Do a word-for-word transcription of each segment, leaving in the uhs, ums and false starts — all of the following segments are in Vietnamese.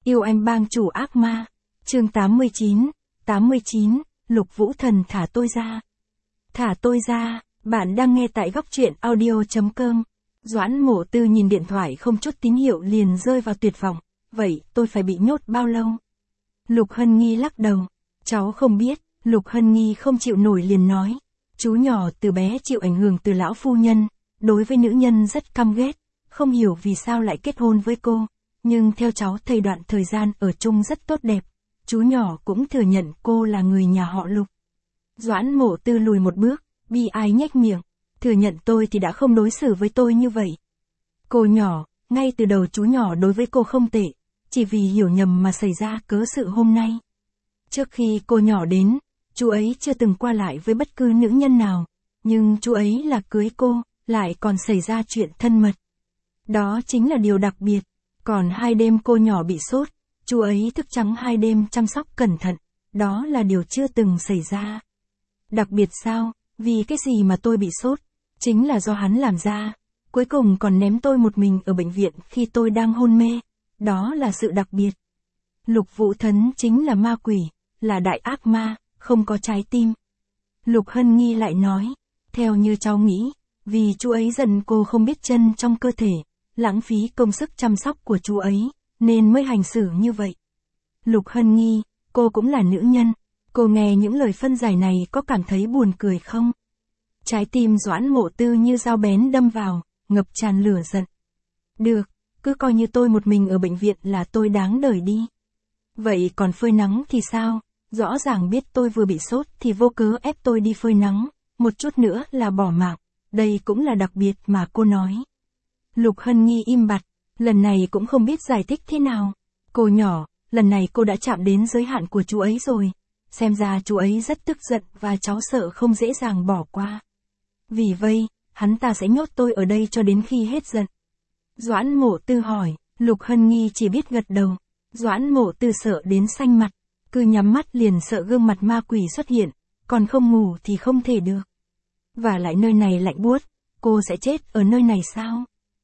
Yêu anh bang chủ ác ma. Chương tám mươi chín, tám mươi chín, Lục Vũ Thần thả tôi ra. Thả tôi ra, bạn đang nghe tại góc truyện audio.com. Doãn Mộ Tư nhìn điện thoại không chút tín hiệu liền rơi vào tuyệt vọng. Vậy tôi phải bị nhốt bao lâu? Lục Hân Nghi lắc đầu. Cháu không biết. Lục Hân Nghi không chịu nổi liền nói. Chú nhỏ từ bé chịu ảnh hưởng từ lão phu nhân, đối với nữ nhân rất căm ghét, không hiểu vì sao lại kết hôn với cô. Nhưng theo cháu thầy đoạn thời gian ở chung rất tốt đẹp, chú nhỏ cũng thừa nhận cô là người nhà họ Lục. Doãn Mộ Tư lùi một bước, bi ai nhếch miệng, thừa nhận tôi thì đã không đối xử với tôi như vậy. Cô nhỏ, ngay từ đầu chú nhỏ đối với cô không tệ, chỉ vì hiểu nhầm mà xảy ra cớ sự hôm nay. Trước khi cô nhỏ đến, chú ấy chưa từng qua lại với bất cứ nữ nhân nào, nhưng chú ấy là cưới cô, lại còn xảy ra chuyện thân mật. Đó chính là điều đặc biệt. Còn hai đêm cô nhỏ bị sốt, chú ấy thức trắng hai đêm chăm sóc cẩn thận, đó là điều chưa từng xảy ra. Đặc biệt sao? Vì cái gì mà tôi bị sốt? Chính là do hắn làm ra. Cuối cùng còn ném tôi một mình ở bệnh viện khi tôi đang hôn mê. Đó là sự đặc biệt. Lục Vũ Thần chính là ma quỷ, là đại ác ma, không có trái tim. Lục Hân Nghi lại nói, theo như cháu nghĩ, vì chú ấy giận cô không biết chân trong cơ thể, lãng phí công sức chăm sóc của chú ấy, nên mới hành xử như vậy. Lục Hân Nghi, cô cũng là nữ nhân, cô nghe những lời phân giải này có cảm thấy buồn cười không? Trái tim Doãn Mộ Tư như dao bén đâm vào, ngập tràn lửa giận. Được, cứ coi như tôi một mình ở bệnh viện là tôi đáng đời đi. Vậy còn phơi nắng thì sao? Rõ ràng biết tôi vừa bị sốt thì vô cớ ép tôi đi phơi nắng, một chút nữa là bỏ mạng, đây cũng là đặc biệt mà cô nói. Lục Hân Nghi im bặt, lần này cũng không biết giải thích thế nào. Cô nhỏ, lần này cô đã chạm đến giới hạn của chú ấy rồi. Xem ra chú ấy rất tức giận và cháu sợ không dễ dàng bỏ qua. Vì vậy, hắn ta sẽ nhốt tôi ở đây cho đến khi hết giận. Doãn Mộ Tư hỏi, Lục Hân Nghi chỉ biết gật đầu. Doãn Mộ Tư sợ đến xanh mặt, cứ nhắm mắt liền sợ gương mặt ma quỷ xuất hiện, còn không ngủ thì không thể được. Và lại nơi này lạnh buốt, cô sẽ chết ở nơi này sao?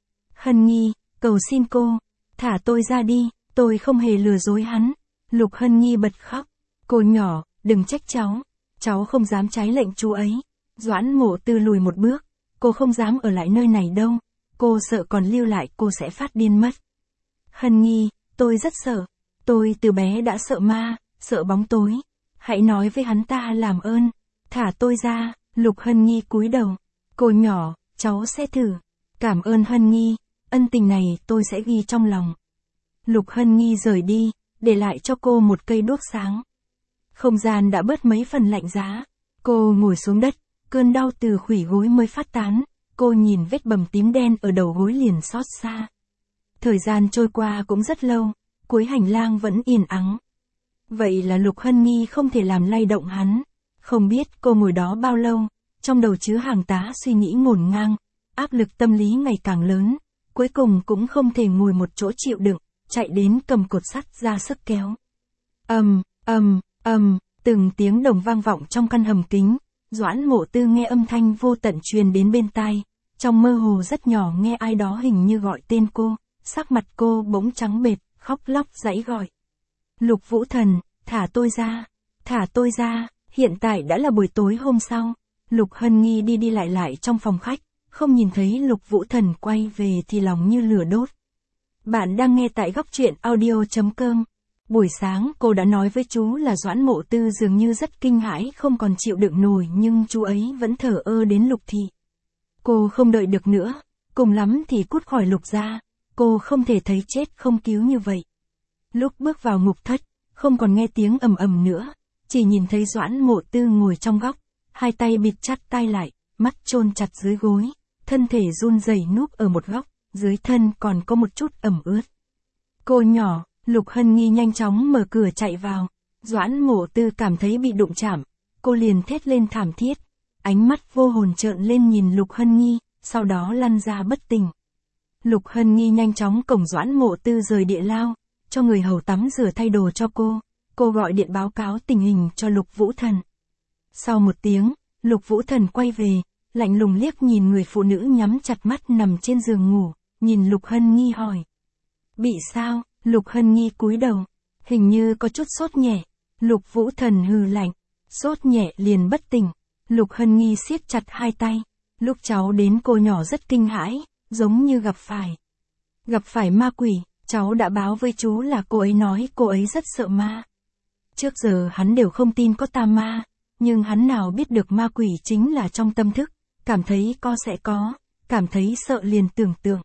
Hân Nghi, cầu xin cô, thả tôi ra đi, tôi không hề lừa dối hắn. Lục Hân Nghi bật khóc. Cô nhỏ, đừng trách cháu, cháu không dám trái lệnh chú ấy. Doãn Mộ Tư lùi một bước, cô không dám ở lại nơi này đâu, cô sợ còn lưu lại cô sẽ phát điên mất. Hân Nghi, tôi rất sợ, tôi từ bé đã sợ ma, sợ bóng tối, hãy nói với hắn ta làm ơn, thả tôi ra. Lục Hân Nghi cúi đầu, cô nhỏ, cháu sẽ thử. Cảm ơn Hân Nghi, ân tình này tôi sẽ ghi trong lòng. Lục Hân Nghi rời đi, để lại cho cô một cây đuốc sáng. Không gian đã bớt mấy phần lạnh giá. Cô ngồi xuống đất, cơn đau từ khuỷu gối mới phát tán. Cô nhìn vết bầm tím đen ở đầu gối liền xót xa. Thời gian trôi qua cũng rất lâu, cuối hành lang vẫn yên ắng. Vậy là Lục Hân Nghi không thể làm lay động hắn. Không biết cô ngồi đó bao lâu, trong đầu chứa hàng tá suy nghĩ ngổn ngang, áp lực tâm lý ngày càng lớn, cuối cùng cũng không thể ngồi một chỗ chịu đựng, chạy đến cầm cột sắt ra sức kéo. Ầm, ầm, ầm, từng tiếng đồng vang vọng trong căn hầm kính, Doãn Mộ Tư nghe âm thanh vô tận truyền đến bên tai, trong mơ hồ rất nhỏ nghe ai đó hình như gọi tên cô, sắc mặt cô bỗng trắng bệch, khóc lóc giãy gọi. Lục Vũ Thần, thả tôi ra, thả tôi ra. Hiện tại đã là buổi tối hôm sau, Lục Hân Nghi đi đi lại lại trong phòng khách, không nhìn thấy Lục Vũ Thần quay về thì lòng như lửa đốt. Bạn đang nghe tại góc truyện audio.com. Buổi sáng cô đã nói với chú là Doãn Mộ Tư dường như rất kinh hãi không còn chịu đựng nổi nhưng chú ấy vẫn thờ ơ đến Lục thị. Cô không đợi được nữa, cùng lắm thì cút khỏi Lục gia, cô không thể thấy chết không cứu như vậy. Lúc bước vào ngục thất, không còn nghe tiếng ầm ầm nữa. Chỉ nhìn thấy Doãn Mộ Tư ngồi trong góc, hai tay bịt chặt tai lại, mắt chôn chặt dưới gối, thân thể run rẩy núp ở một góc, dưới thân còn có một chút ẩm ướt. Cô nhỏ, Lục Hân Nghi nhanh chóng mở cửa chạy vào. Doãn Mộ Tư cảm thấy bị đụng chạm, cô liền thét lên thảm thiết, ánh mắt vô hồn trợn lên nhìn Lục Hân Nghi, sau đó lăn ra bất tỉnh. Lục Hân Nghi nhanh chóng cổng Doãn Mộ Tư rời địa lao, cho người hầu tắm rửa thay đồ cho cô. Cô gọi điện báo cáo tình hình cho Lục Vũ Thần. Sau một tiếng, Lục Vũ Thần quay về, lạnh lùng liếc nhìn người phụ nữ nhắm chặt mắt nằm trên giường ngủ, nhìn Lục Hân Nghi hỏi. Bị sao? Lục Hân Nghi cúi đầu, hình như có chút sốt nhẹ. Lục Vũ Thần hừ lạnh, sốt nhẹ liền bất tỉnh. Lục Hân Nghi siết chặt hai tay. Lúc cháu đến cô nhỏ rất kinh hãi, giống như gặp phải. Gặp phải ma quỷ, cháu đã báo với chú là cô ấy nói cô ấy rất sợ ma. Trước giờ hắn đều không tin có tà ma, nhưng hắn nào biết được ma quỷ chính là trong tâm thức, cảm thấy có sẽ có, cảm thấy sợ liền tưởng tượng.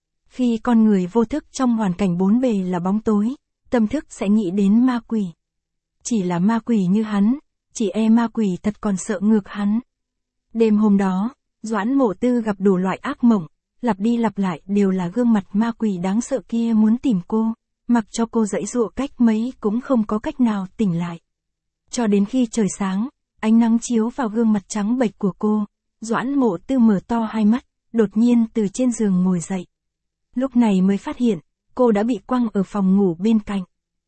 Khi con người vô thức trong hoàn cảnh bốn bề là bóng tối, tâm thức sẽ nghĩ đến ma quỷ. Chỉ là ma quỷ như hắn, chỉ e ma quỷ thật còn sợ ngược hắn. Đêm hôm đó, Doãn Mộ Tư gặp đủ loại ác mộng, lặp đi lặp lại đều là gương mặt ma quỷ đáng sợ kia muốn tìm cô, mặc cho cô giãy giụa cách mấy cũng không có cách nào tỉnh lại. Cho đến khi trời sáng, ánh nắng chiếu vào gương mặt trắng bệch của cô, Doãn Mộ Tư mở to hai mắt, đột nhiên từ trên giường ngồi dậy. Lúc này mới phát hiện, cô đã bị quăng ở phòng ngủ bên cạnh.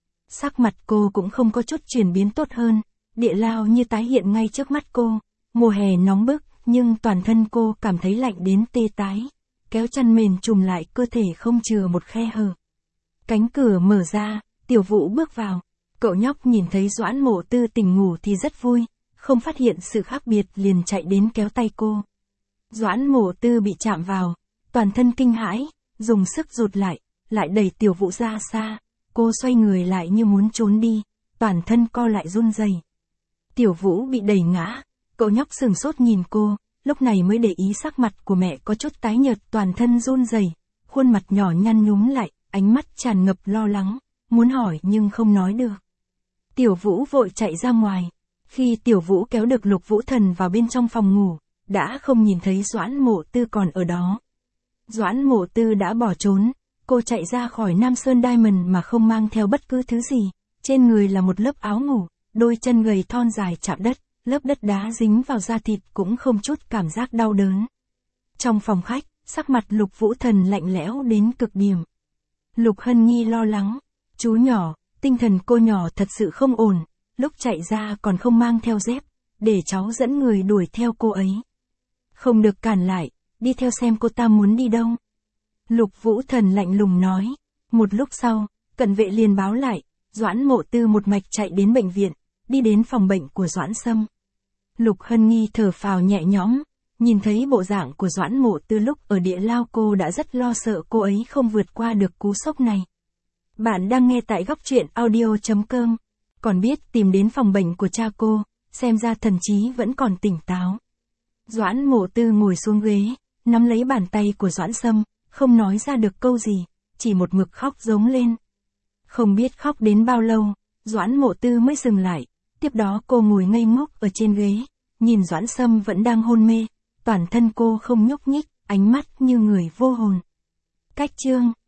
Sắc mặt cô cũng không có chút chuyển biến tốt hơn, địa lao như tái hiện ngay trước mắt cô. Mùa hè nóng bức, nhưng toàn thân cô cảm thấy lạnh đến tê tái. Kéo chăn mền trùm lại cơ thể không chừa một khe hở. Cánh cửa mở ra, Tiểu Vũ bước vào. Cậu nhóc nhìn thấy Doãn Mộ Tư tỉnh ngủ thì rất vui, không phát hiện sự khác biệt liền chạy đến kéo tay cô. Doãn Mộ Tư bị chạm vào, toàn thân kinh hãi, dùng sức rụt lại, lại đẩy Tiểu Vũ ra xa. Cô xoay người lại như muốn trốn đi, toàn thân co lại run rẩy. Tiểu Vũ bị đẩy ngã, cậu nhóc sừng sốt nhìn cô, lúc này mới để ý sắc mặt của mẹ có chút tái nhợt, toàn thân run rẩy, khuôn mặt nhỏ nhăn nhúm lại, ánh mắt tràn ngập lo lắng, muốn hỏi nhưng không nói được. Tiểu Vũ vội chạy ra ngoài, khi Tiểu Vũ kéo được Lục Vũ Thần vào bên trong phòng ngủ, đã không nhìn thấy Doãn Mộ Tư còn ở đó. Doãn Mộ Tư đã bỏ trốn, cô chạy ra khỏi Nam Sơn Diamond mà không mang theo bất cứ thứ gì, trên người là một lớp áo ngủ, đôi chân gầy thon dài chạm đất, lớp đất đá dính vào da thịt cũng không chút cảm giác đau đớn. Trong phòng khách, sắc mặt Lục Vũ Thần lạnh lẽo đến cực điểm. Lục Hân Nghi lo lắng, chú nhỏ, tinh thần cô nhỏ thật sự không ổn, lúc chạy ra còn không mang theo dép, để cháu dẫn người đuổi theo cô ấy. Không được cản lại, đi theo xem cô ta muốn đi đâu. Lục Vũ Thần lạnh lùng nói. Một lúc sau, cận vệ liền báo lại, Doãn Mộ Tư một mạch chạy đến bệnh viện, đi đến phòng bệnh của Doãn Sâm. Lục Hân Nghi thở phào nhẹ nhõm, nhìn thấy bộ dạng của Doãn Mộ Tư lúc ở địa lao cô đã rất lo sợ cô ấy không vượt qua được cú sốc này. Bạn đang nghe tại góc truyện audio chấm com, còn biết tìm đến phòng bệnh của cha cô, xem ra thần trí vẫn còn tỉnh táo. Doãn Mộ Tư ngồi xuống ghế, nắm lấy bàn tay của Doãn Sâm, không nói ra được câu gì, chỉ một mực khóc giống lên. Không biết khóc đến bao lâu, Doãn Mộ Tư mới dừng lại, tiếp đó cô ngồi ngây ngốc ở trên ghế, nhìn Doãn Sâm vẫn đang hôn mê, toàn thân cô không nhúc nhích, ánh mắt như người vô hồn. Cách chương